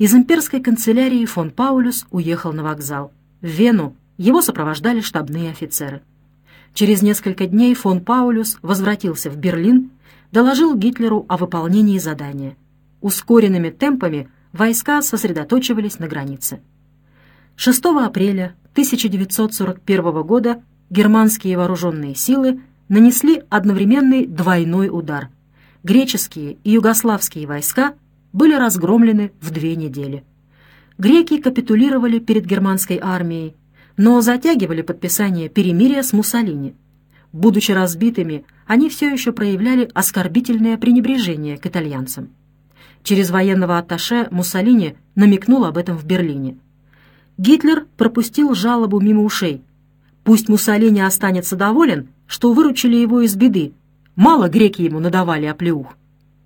Из имперской канцелярии фон Паулюс уехал на вокзал. В Вену его сопровождали штабные офицеры. Через несколько дней фон Паулюс возвратился в Берлин, доложил Гитлеру о выполнении задания. Ускоренными темпами войска сосредоточивались на границе. 6 апреля 1941 года германские вооруженные силы нанесли одновременный двойной удар. Греческие и югославские войска были разгромлены в 2 недели. Греки капитулировали перед германской армией, но затягивали подписание перемирия с Муссолини. Будучи разбитыми, они все еще проявляли оскорбительное пренебрежение к итальянцам. Через военного атташе Муссолини намекнул об этом в Берлине. Гитлер пропустил жалобу мимо ушей. Пусть Муссолини останется доволен, что выручили его из беды. Мало греки ему надавали оплеух.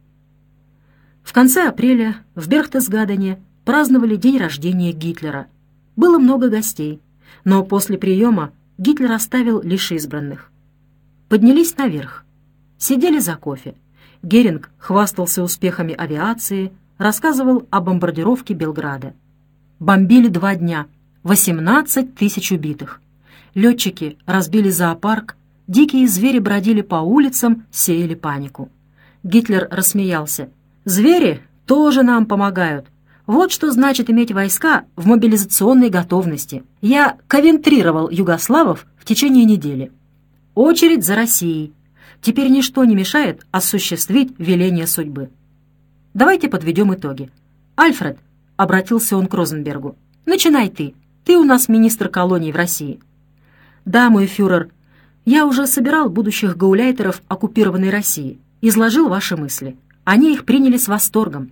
В конце апреля в Берхтесгадене праздновали день рождения Гитлера. Было много гостей, но после приема Гитлер оставил лишь избранных. Поднялись наверх. Сидели за кофе. Геринг хвастался успехами авиации, рассказывал о бомбардировке Белграда. Бомбили 2 дня, 18 тысяч убитых. Летчики разбили зоопарк, дикие звери бродили по улицам, сеяли панику. Гитлер рассмеялся. «Звери тоже нам помогают. Вот что значит иметь войска в мобилизационной готовности. Я ковентрировал югославов в течение недели. Очередь за Россией. Теперь ничто не мешает осуществить веление судьбы. Давайте подведем итоги. Альфред, — обратился он к Розенбергу, — начинай ты. Ты у нас министр колоний в России. Да, мой фюрер, я уже собирал будущих гауляйтеров оккупированной России, изложил ваши мысли. Они их приняли с восторгом.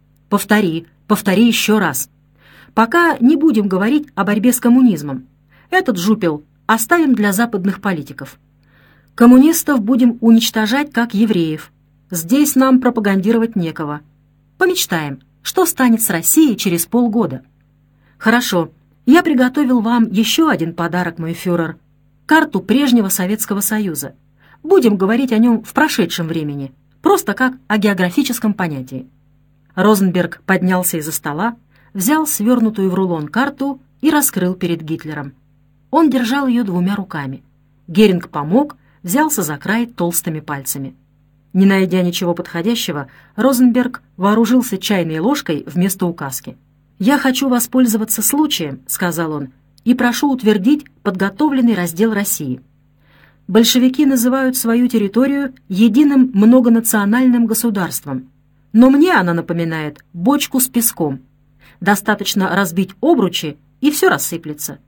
Повтори еще раз. Пока не будем говорить о борьбе с коммунизмом. Этот жупел оставим для западных политиков. Коммунистов будем уничтожать, как евреев. Здесь нам пропагандировать некого. Помечтаем, что станет с Россией через полгода. Хорошо, я приготовил вам еще один подарок, мой фюрер. Карту прежнего Советского Союза. Будем говорить о нем в прошедшем времени, просто как о географическом понятии. Розенберг поднялся из-за стола, взял свернутую в рулон карту и раскрыл перед Гитлером. Он держал ее 2 руками. Геринг помог, взялся за край толстыми пальцами. Не найдя ничего подходящего, Розенберг вооружился чайной ложкой вместо указки. «Я хочу воспользоваться случаем», — сказал он, «и прошу утвердить подготовленный раздел России. Большевики называют свою территорию единым многонациональным государством, но мне она напоминает бочку с песком. Достаточно разбить обручи, и все рассыплется.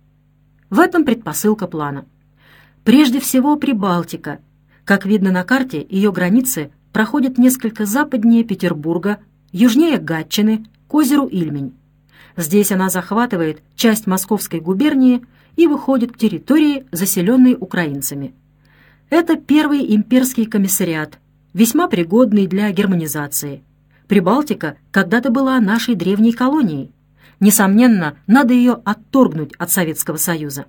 В этом предпосылка плана. Прежде всего Прибалтика. Как видно на карте, ее границы проходят несколько западнее Петербурга, южнее Гатчины, к озеру Ильмень. Здесь она захватывает часть Московской губернии и выходит к территории, заселенной украинцами. Это первый имперский комиссариат, весьма пригодный для германизации. Прибалтика когда-то была нашей древней колонией. Несомненно, надо ее отторгнуть от Советского Союза.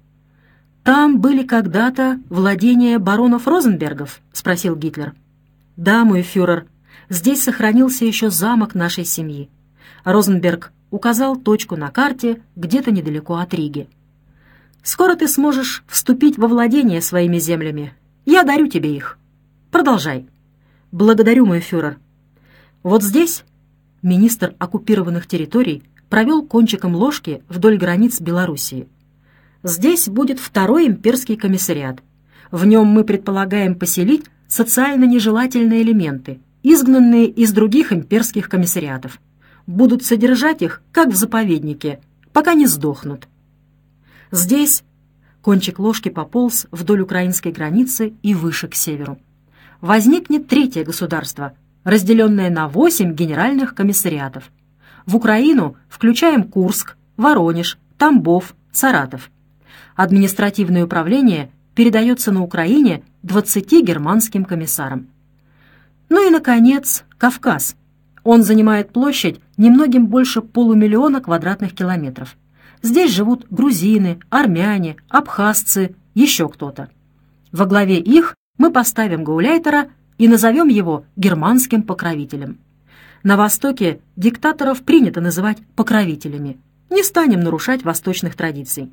«Там были когда-то владения баронов Розенбергов?» — спросил Гитлер. «Да, мой фюрер, здесь сохранился еще замок нашей семьи». Розенберг указал точку на карте где-то недалеко от Риги. «Скоро ты сможешь вступить во владение своими землями. Я дарю тебе их. Продолжай». «Благодарю, мой фюрер». «Вот здесь...» — министр оккупированных территорий провел кончиком ложки вдоль границ Белоруссии. «Здесь будет 2-й имперский комиссариат. В нем мы предполагаем поселить социально нежелательные элементы, изгнанные из других имперских комиссариатов. Будут содержать их, как в заповеднике, пока не сдохнут. Здесь...» Кончик ложки пополз вдоль украинской границы и выше к северу. «Возникнет 3-е государство, разделенное на 8 генеральных комиссариатов. В Украину включаем Курск, Воронеж, Тамбов, Саратов. Административное управление передается на Украине 20 германским комиссарам. Ну и, наконец, Кавказ. Он занимает площадь немногим больше 500 000 квадратных километров. Здесь живут грузины, армяне, абхазцы, еще кто-то. Во главе их мы поставим гауляйтера и назовем его германским покровителем. На Востоке диктаторов принято называть покровителями. Не станем нарушать восточных традиций.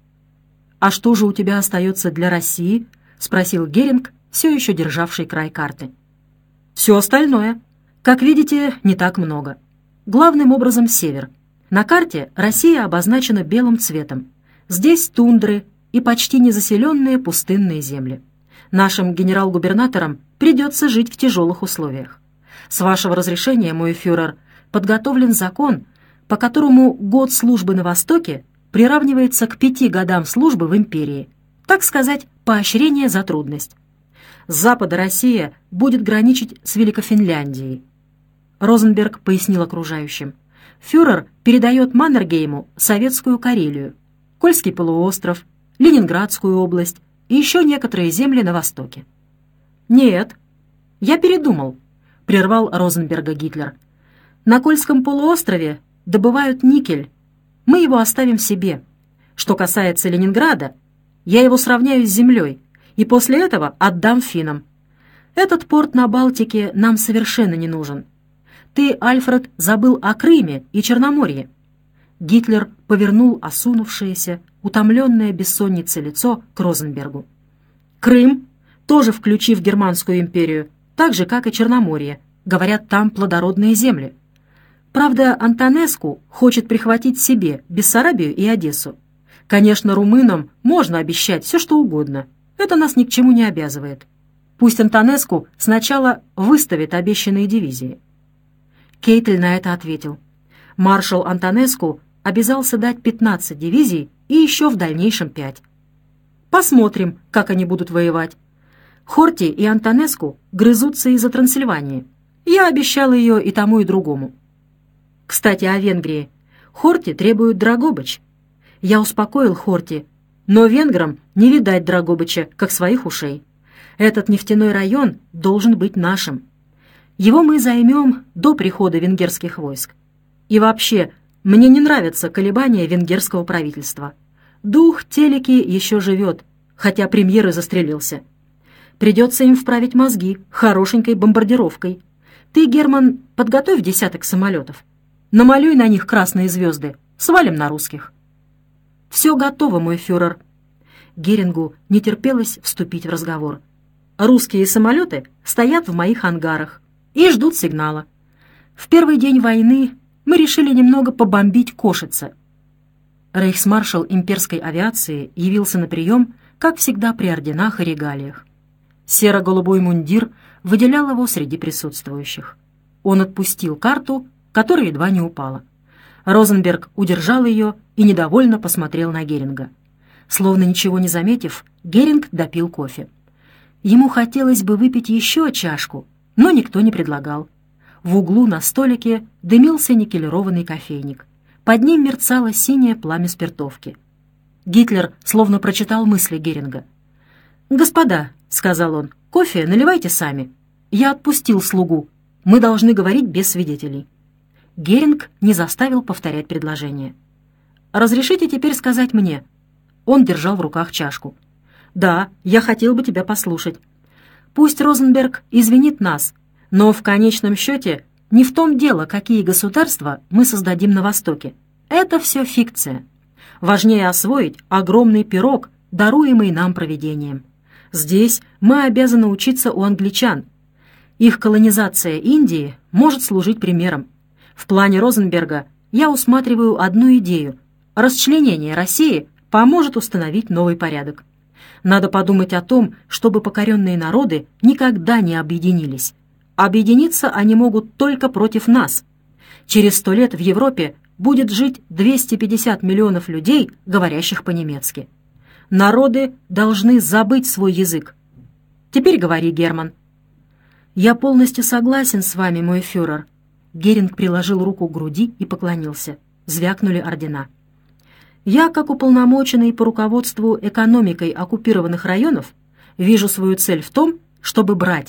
«А что же у тебя остается для России?» — спросил Геринг, все еще державший край карты. «Все остальное. Как видите, не так много. Главным образом север. На карте Россия обозначена белым цветом. Здесь тундры и почти незаселенные пустынные земли. Нашим генерал-губернаторам придется жить в тяжелых условиях. С вашего разрешения, мой фюрер, подготовлен закон, по которому год службы на Востоке приравнивается к 5 годам службы в империи. Так сказать, поощрение за трудность. С запада Россия будет граничить с Великофинляндией. Розенберг пояснил окружающим. Фюрер передает Маннергейму Советскую Карелию, Кольский полуостров, Ленинградскую область и еще некоторые земли на Востоке. «Нет, я передумал», — прервал Розенберга Гитлер. «На Кольском полуострове добывают никель. Мы его оставим себе. Что касается Ленинграда, я его сравняю с землей и после этого отдам финнам. Этот порт на Балтике нам совершенно не нужен. Ты, Альфред, забыл о Крыме и Черноморье». Гитлер повернул осунувшееся, утомленное бессонницей лицо к Розенбергу. «Крым, тоже включив Германскую империю, так же, как и Черноморье. Говорят, там плодородные земли. Правда, Антонеску хочет прихватить себе Бессарабию и Одессу. Конечно, румынам можно обещать все, что угодно. Это нас ни к чему не обязывает. Пусть Антонеску сначала выставит обещанные дивизии». Кейтель на это ответил. Маршал Антонеску обязался дать 15 дивизий и еще в дальнейшем 5. Посмотрим, как они будут воевать. Хорти и Антонеску грызутся из-за Трансильвании. Я обещал ее и тому, и другому. Кстати, о Венгрии. Хорти требует Драгобыч. Я успокоил Хорти, но венграм не видать Драгобыча, как своих ушей. Этот нефтяной район должен быть нашим. Его мы займем до прихода венгерских войск. И вообще, мне не нравятся колебания венгерского правительства. Дух Телеки еще живет, хотя премьер и застрелился. Придется им вправить мозги хорошенькой бомбардировкой. Ты, Герман, подготовь 10 самолетов. Намалюй на них красные звезды. Свалим на русских. «Все готово, мой фюрер». Герингу не терпелось вступить в разговор. «Русские самолеты стоят в моих ангарах и ждут сигнала. В первый день войны мы решили немного побомбить Кошице». Рейхсмаршал имперской авиации явился на прием, как всегда, при орденах и регалиях. Серо-голубой мундир выделял его среди присутствующих. Он отпустил карту, которая едва не упала. Розенберг удержал ее и недовольно посмотрел на Геринга. Словно ничего не заметив, Геринг допил кофе. Ему хотелось бы выпить еще чашку, но никто не предлагал. В углу на столике дымился никелированный кофейник. Под ним мерцало синее пламя спиртовки. Гитлер словно прочитал мысли Геринга. «Господа», — сказал он, — «кофе наливайте сами. Я отпустил слугу. Мы должны говорить без свидетелей». Геринг не заставил повторять предложение. «Разрешите теперь сказать мне?» Он держал в руках чашку. «Да, я хотел бы тебя послушать. Пусть Розенберг извинит нас, но в конечном счете не в том дело, какие государства мы создадим на Востоке. Это все фикция. Важнее освоить огромный пирог, даруемый нам провидением. Здесь мы обязаны учиться у англичан. Их колонизация Индии может служить примером. В плане Розенберга я усматриваю одну идею. Расчленение России поможет установить новый порядок. Надо подумать о том, чтобы покоренные народы никогда не объединились. Объединиться они могут только против нас. Через 100 лет в Европе будет жить 250 миллионов людей, говорящих по-немецки. Народы должны забыть свой язык. Теперь говори, Герман». «Я полностью согласен с вами, мой фюрер». Геринг приложил руку к груди и поклонился. Звякнули ордена. «Я, как уполномоченный по руководству экономикой оккупированных районов, вижу свою цель в том, чтобы брать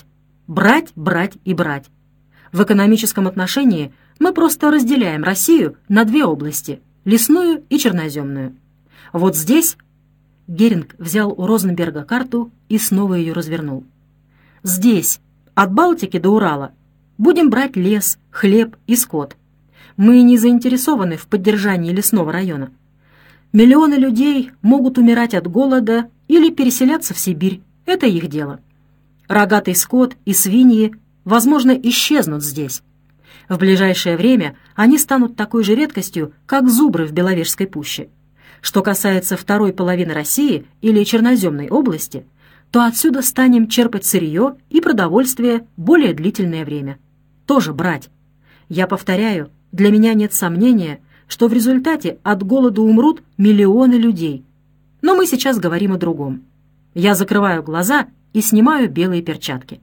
и брать. В экономическом отношении мы просто разделяем Россию на 2 области – лесную и черноземную. Вот здесь...» Геринг взял у Розенберга карту и снова ее развернул. «Здесь, от Балтики до Урала, будем брать лес, хлеб и скот. Мы не заинтересованы в поддержании лесного района. Миллионы людей могут умирать от голода или переселяться в Сибирь. Это их дело. Рогатый скот и свиньи, возможно, исчезнут здесь. В ближайшее время они станут такой же редкостью, как зубры в Беловежской пуще. Что касается второй половины России или Черноземной области, то отсюда станем черпать сырье и продовольствие более длительное время. Тоже брать. Я повторяю, для меня нет сомнения, что в результате от голода умрут миллионы людей. Но мы сейчас говорим о другом. Я закрываю глаза и снимаю белые перчатки.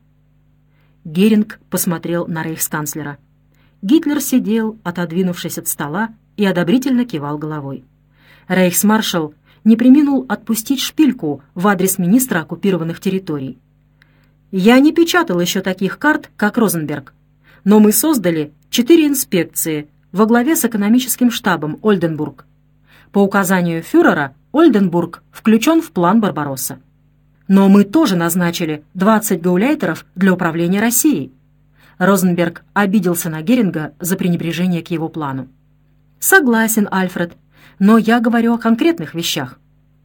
Геринг посмотрел на рейхсканцлера. Гитлер сидел, отодвинувшись от стола, и одобрительно кивал головой. Рейхсмаршал не преминул отпустить шпильку в адрес министра оккупированных территорий. «Я не печатал еще таких карт, как Розенберг, но мы создали 4 инспекции во главе с экономическим штабом Ольденбург. По указанию фюрера Ольденбург включен в план Барбаросса. Но мы тоже назначили 20 гауляйтеров для управления Россией». Розенберг обиделся на Геринга за пренебрежение к его плану. «Согласен, Альфред, но я говорю о конкретных вещах.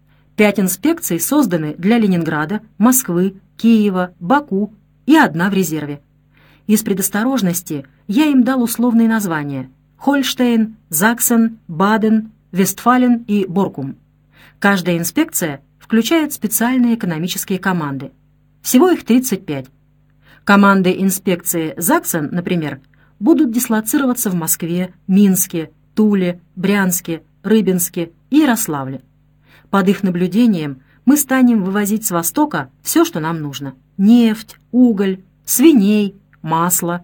5 инспекций созданы для Ленинграда, Москвы, Киева, Баку и 1 в резерве. Из предосторожности я им дал условные названия: Хольштейн, Заксен, Баден, Вестфален и Боркум. Каждая инспекция включает специальные экономические команды. Всего их 35. Команды инспекции Заксен, например, будут дислоцироваться в Москве, Минске, Туле, Брянске, Рыбинске и Ярославле. Под их наблюдением мы станем вывозить с Востока все, что нам нужно: нефть, уголь, свиней, масло.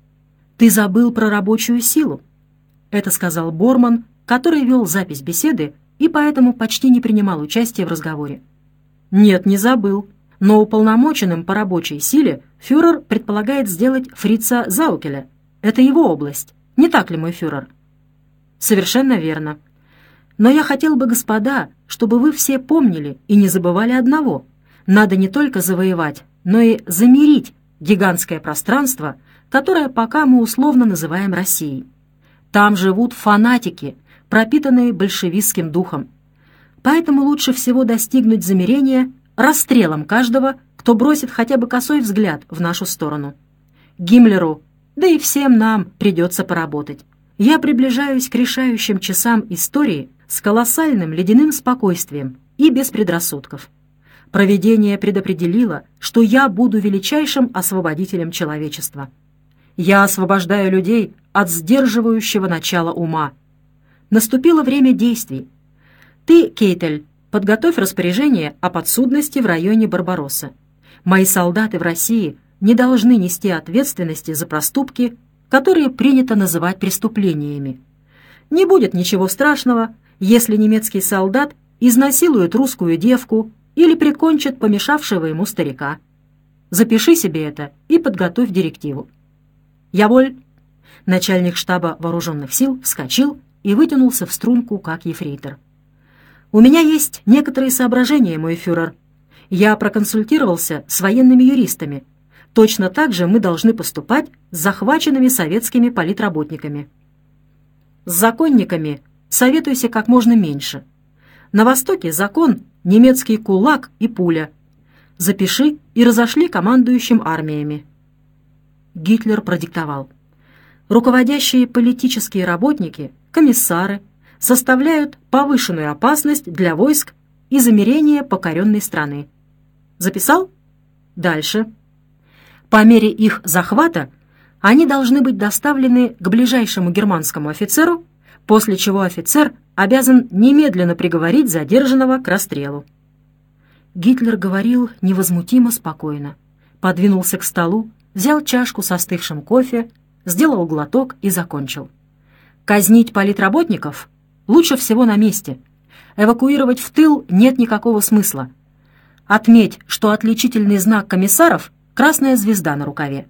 «Ты забыл про рабочую силу», — это сказал Борман, который вел запись беседы и поэтому почти не принимал участия в разговоре. «Нет, не забыл. Но уполномоченным по рабочей силе фюрер предполагает сделать фрица Заукеля. Это его область. Не так ли, мой фюрер?» «Совершенно верно. Но я хотел бы, господа, чтобы вы все помнили и не забывали одного. Надо не только завоевать, но и замирить гигантское пространство, которое пока мы условно называем Россией. Там живут фанатики, пропитанные большевистским духом. Поэтому лучше всего достигнуть замирения расстрелом каждого, кто бросит хотя бы косой взгляд в нашу сторону. Гиммлеру, да и всем нам придется поработать. Я приближаюсь к решающим часам истории с колоссальным ледяным спокойствием и без предрассудков. Провидение предопределило, что я буду величайшим освободителем человечества. Я освобождаю людей от сдерживающего начала ума. Наступило время действий. Ты, Кейтель, подготовь распоряжение о подсудности в районе Барбаросса. Мои солдаты в России не должны нести ответственности за проступки, которые принято называть преступлениями. Не будет ничего страшного, если немецкий солдат изнасилует русскую девку или прикончит помешавшего ему старика. Запиши себе это и подготовь директиву. Яволь. Начальник штаба вооруженных сил вскочил и вытянулся в струнку, как ефрейтор. «У меня есть некоторые соображения, мой фюрер. Я проконсультировался с военными юристами. Точно так же мы должны поступать с захваченными советскими политработниками. С законниками советуйся как можно меньше. На Востоке закон, немецкий кулак и пуля. Запиши и разошли командующим армиями». Гитлер продиктовал. Руководящие политические работники, комиссары, составляют повышенную опасность для войск и замирения покоренной страны. Записал? Дальше. По мере их захвата они должны быть доставлены к ближайшему германскому офицеру, после чего офицер обязан немедленно приговорить задержанного к расстрелу. Гитлер говорил невозмутимо спокойно, подвинулся к столу, взял чашку с остывшим кофе, сделал глоток и закончил. Казнить политработников лучше всего на месте. Эвакуировать в тыл нет никакого смысла. Отметь, что отличительный знак комиссаров — красная звезда на рукаве.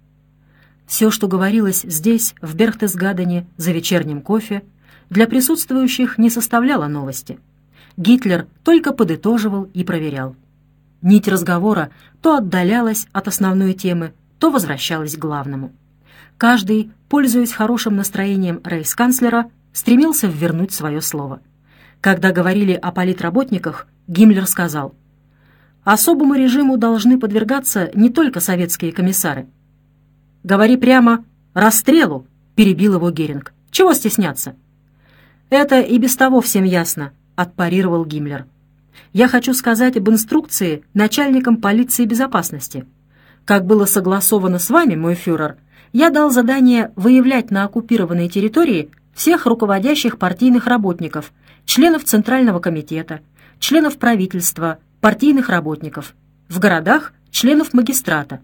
Все, что говорилось здесь, в Берхтесгадене, за вечерним кофе, для присутствующих не составляло новости. Гитлер только подытоживал и проверял. Нить разговора то отдалялась от основной темы, то возвращалась к главному. Каждый, пользуясь хорошим настроением рейхсканцлера, стремился ввернуть свое слово. Когда говорили о политработниках, Гиммлер сказал: «Особому режиму должны подвергаться не только советские комиссары». «Говори прямо, расстрелу!» — перебил его Геринг. «Чего стесняться?» «Это и без того всем ясно», — отпарировал Гиммлер. «Я хочу сказать об инструкции начальникам полиции безопасности. Как было согласовано с вами, мой фюрер, я дал задание выявлять на оккупированной территории всех руководящих партийных работников, членов Центрального комитета, членов правительства, партийных работников, в городах членов магистрата.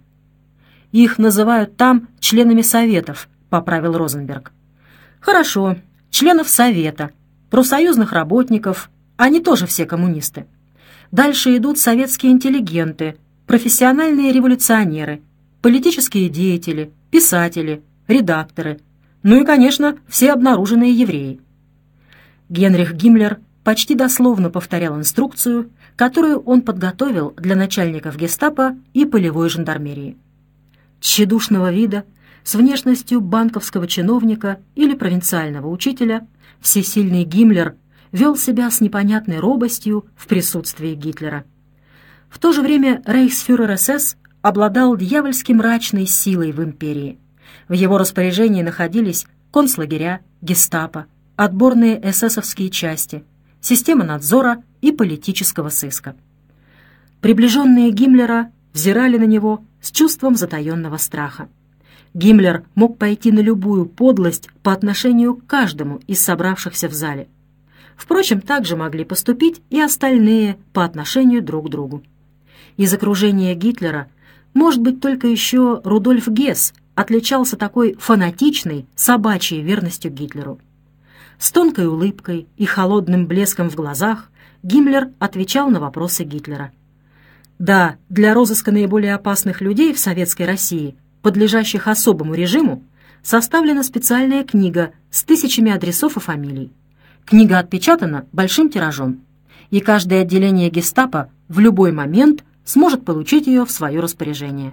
Их называют там членами советов», — поправил Розенберг. «Хорошо, членов совета, профсоюзных работников, они тоже все коммунисты. Дальше идут советские интеллигенты, профессиональные революционеры, политические деятели, писатели, редакторы, ну и, конечно, все обнаруженные евреи». Генрих Гиммлер почти дословно повторял инструкцию, которую он подготовил для начальников гестапо и полевой жандармерии. Тщедушного вида, с внешностью банковского чиновника или провинциального учителя, всесильный Гиммлер вел себя с непонятной робостью в присутствии Гитлера. В то же время рейхсфюрер СС обладал дьявольски мрачной силой в империи. В его распоряжении находились концлагеря, гестапо, отборные эсэсовские части, система надзора и политического сыска. Приближенные Гиммлера взирали на него с чувством затаенного страха. Гиммлер мог пойти на любую подлость по отношению к каждому из собравшихся в зале. Впрочем, так же могли поступить и остальные по отношению друг к другу. Из окружения Гитлера, может быть, только еще Рудольф Гесс отличался такой фанатичной, собачьей верностью Гитлеру. С тонкой улыбкой и холодным блеском в глазах Гиммлер отвечал на вопросы Гитлера. Да, для розыска наиболее опасных людей в Советской России, подлежащих особому режиму, составлена специальная книга с тысячами адресов и фамилий. Книга отпечатана большим тиражом, и каждое отделение гестапо в любой момент сможет получить ее в свое распоряжение.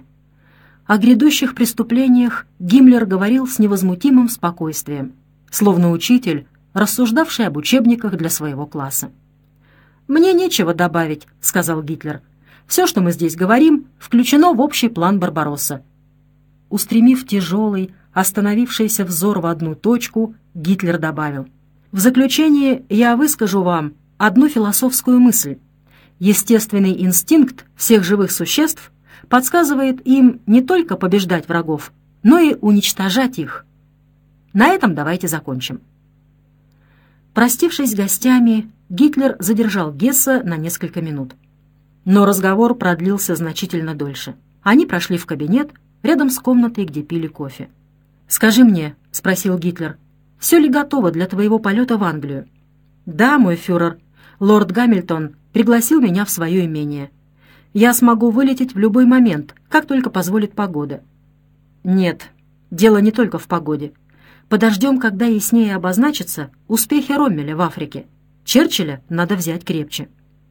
О грядущих преступлениях Гиммлер говорил с невозмутимым спокойствием, словно учитель, рассуждавший об учебниках для своего класса. «Мне нечего добавить», — сказал Гитлер. «Все, что мы здесь говорим, включено в общий план Барбаросса». Устремив тяжелый, остановившийся взор в одну точку, Гитлер добавил: «В заключение я выскажу вам одну философскую мысль. Естественный инстинкт всех живых существ подсказывает им не только побеждать врагов, но и уничтожать их. На этом давайте закончим». Простившись с гостями, Гитлер задержал Гесса на несколько минут. Но разговор продлился значительно дольше. Они прошли в кабинет, рядом с комнатой, где пили кофе. «Скажи мне», — спросил Гитлер, — «все ли готово для твоего полета в Англию?» «Да, мой фюрер. Лорд Гамильтон пригласил меня в свое имение. Я смогу вылететь в любой момент, как только позволит погода». «Нет, дело не только в погоде. Подождем, когда яснее обозначатся успехи Роммеля в Африке. Черчилля надо взять крепче».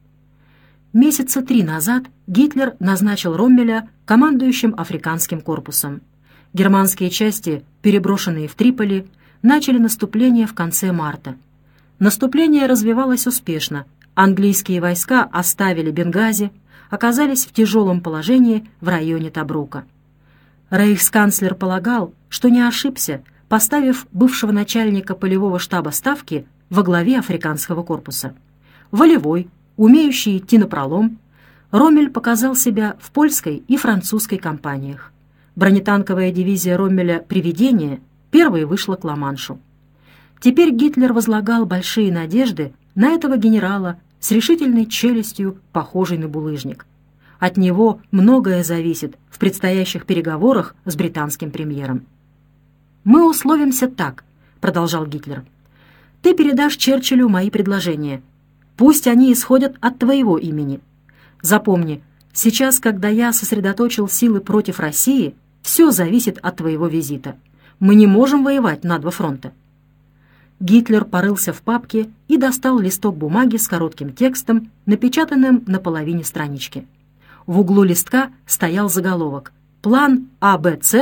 Месяца 3 назад Гитлер назначил Роммеля командующим африканским корпусом. Германские части, переброшенные в Триполи, начали наступление в конце марта. Наступление развивалось успешно. Английские войска оставили Бенгази, оказались в тяжелом положении в районе Тобрука. Рейхсканцлер полагал, что не ошибся, поставив бывшего начальника полевого штаба Ставки во главе африканского корпуса. Волевой, умеющий идти напролом, Роммель показал себя в польской и французской кампаниях. Бронетанковая дивизия Роммеля «Привидение» первой вышла к Ла-Маншу. Теперь Гитлер возлагал большие надежды на этого генерала с решительной челюстью, похожей на булыжник. От него многое зависит в предстоящих переговорах с британским премьером. «Мы условимся так», — продолжал Гитлер. «Ты передашь Черчиллю мои предложения. Пусть они исходят от твоего имени. Запомни, сейчас, когда я сосредоточил силы против России, все зависит от твоего визита. Мы не можем воевать на 2 фронта». Гитлер порылся в папке и достал листок бумаги с коротким текстом, напечатанным на половине странички. В углу листка стоял заголовок «План АБЦ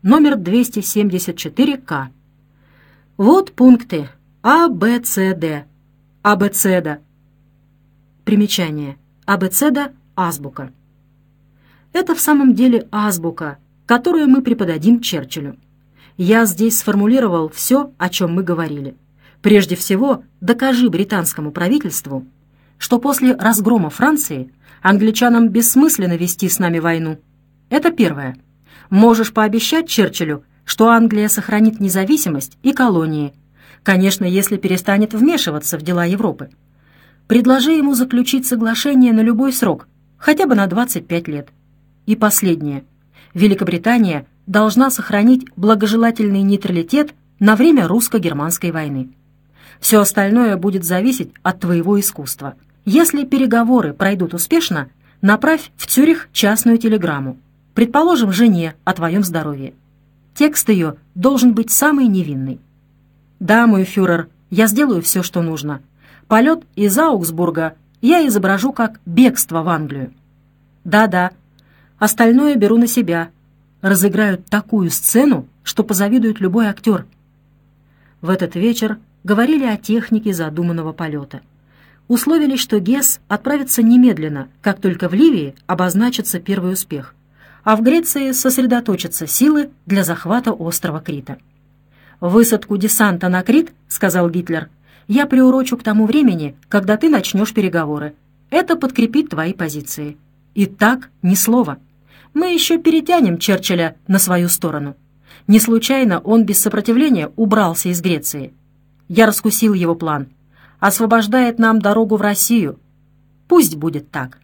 номер 274К. Вот пункты А, Б, С, Д. Абецеда. Примечание. Абецеда – азбука. Это в самом деле азбука, которую мы преподадим Черчиллю. Я здесь сформулировал все, о чем мы говорили. Прежде всего, докажи британскому правительству, что после разгрома Франции англичанам бессмысленно вести с нами войну. Это первое. Можешь пообещать Черчиллю, что Англия сохранит независимость и колонии, конечно, если перестанет вмешиваться в дела Европы. Предложи ему заключить соглашение на любой срок, хотя бы на 25 лет. И последнее. Великобритания должна сохранить благожелательный нейтралитет на время русско-германской войны. Все остальное будет зависеть от твоего искусства. Если переговоры пройдут успешно, направь в Цюрих частную телеграмму. Предположим, жене о твоем здоровье. Текст ее должен быть самый невинный. Да, мой фюрер, я сделаю все, что нужно. Полет из Аугсбурга я изображу как бегство в Англию. Да-да, остальное беру на себя. Разыграют такую сцену, что позавидует любой актер. В этот вечер говорили о технике задуманного полета. Условились, что Гесс отправится немедленно, как только в Ливии обозначится первый успех, а в Греции сосредоточатся силы для захвата острова Крита. «Высадку десанта на Крит, — сказал Гитлер, — я приурочу к тому времени, когда ты начнешь переговоры. Это подкрепит твои позиции. И так ни слова. Мы еще перетянем Черчилля на свою сторону. Не случайно он без сопротивления убрался из Греции. Я раскусил его план. Освобождает нам дорогу в Россию. Пусть будет так».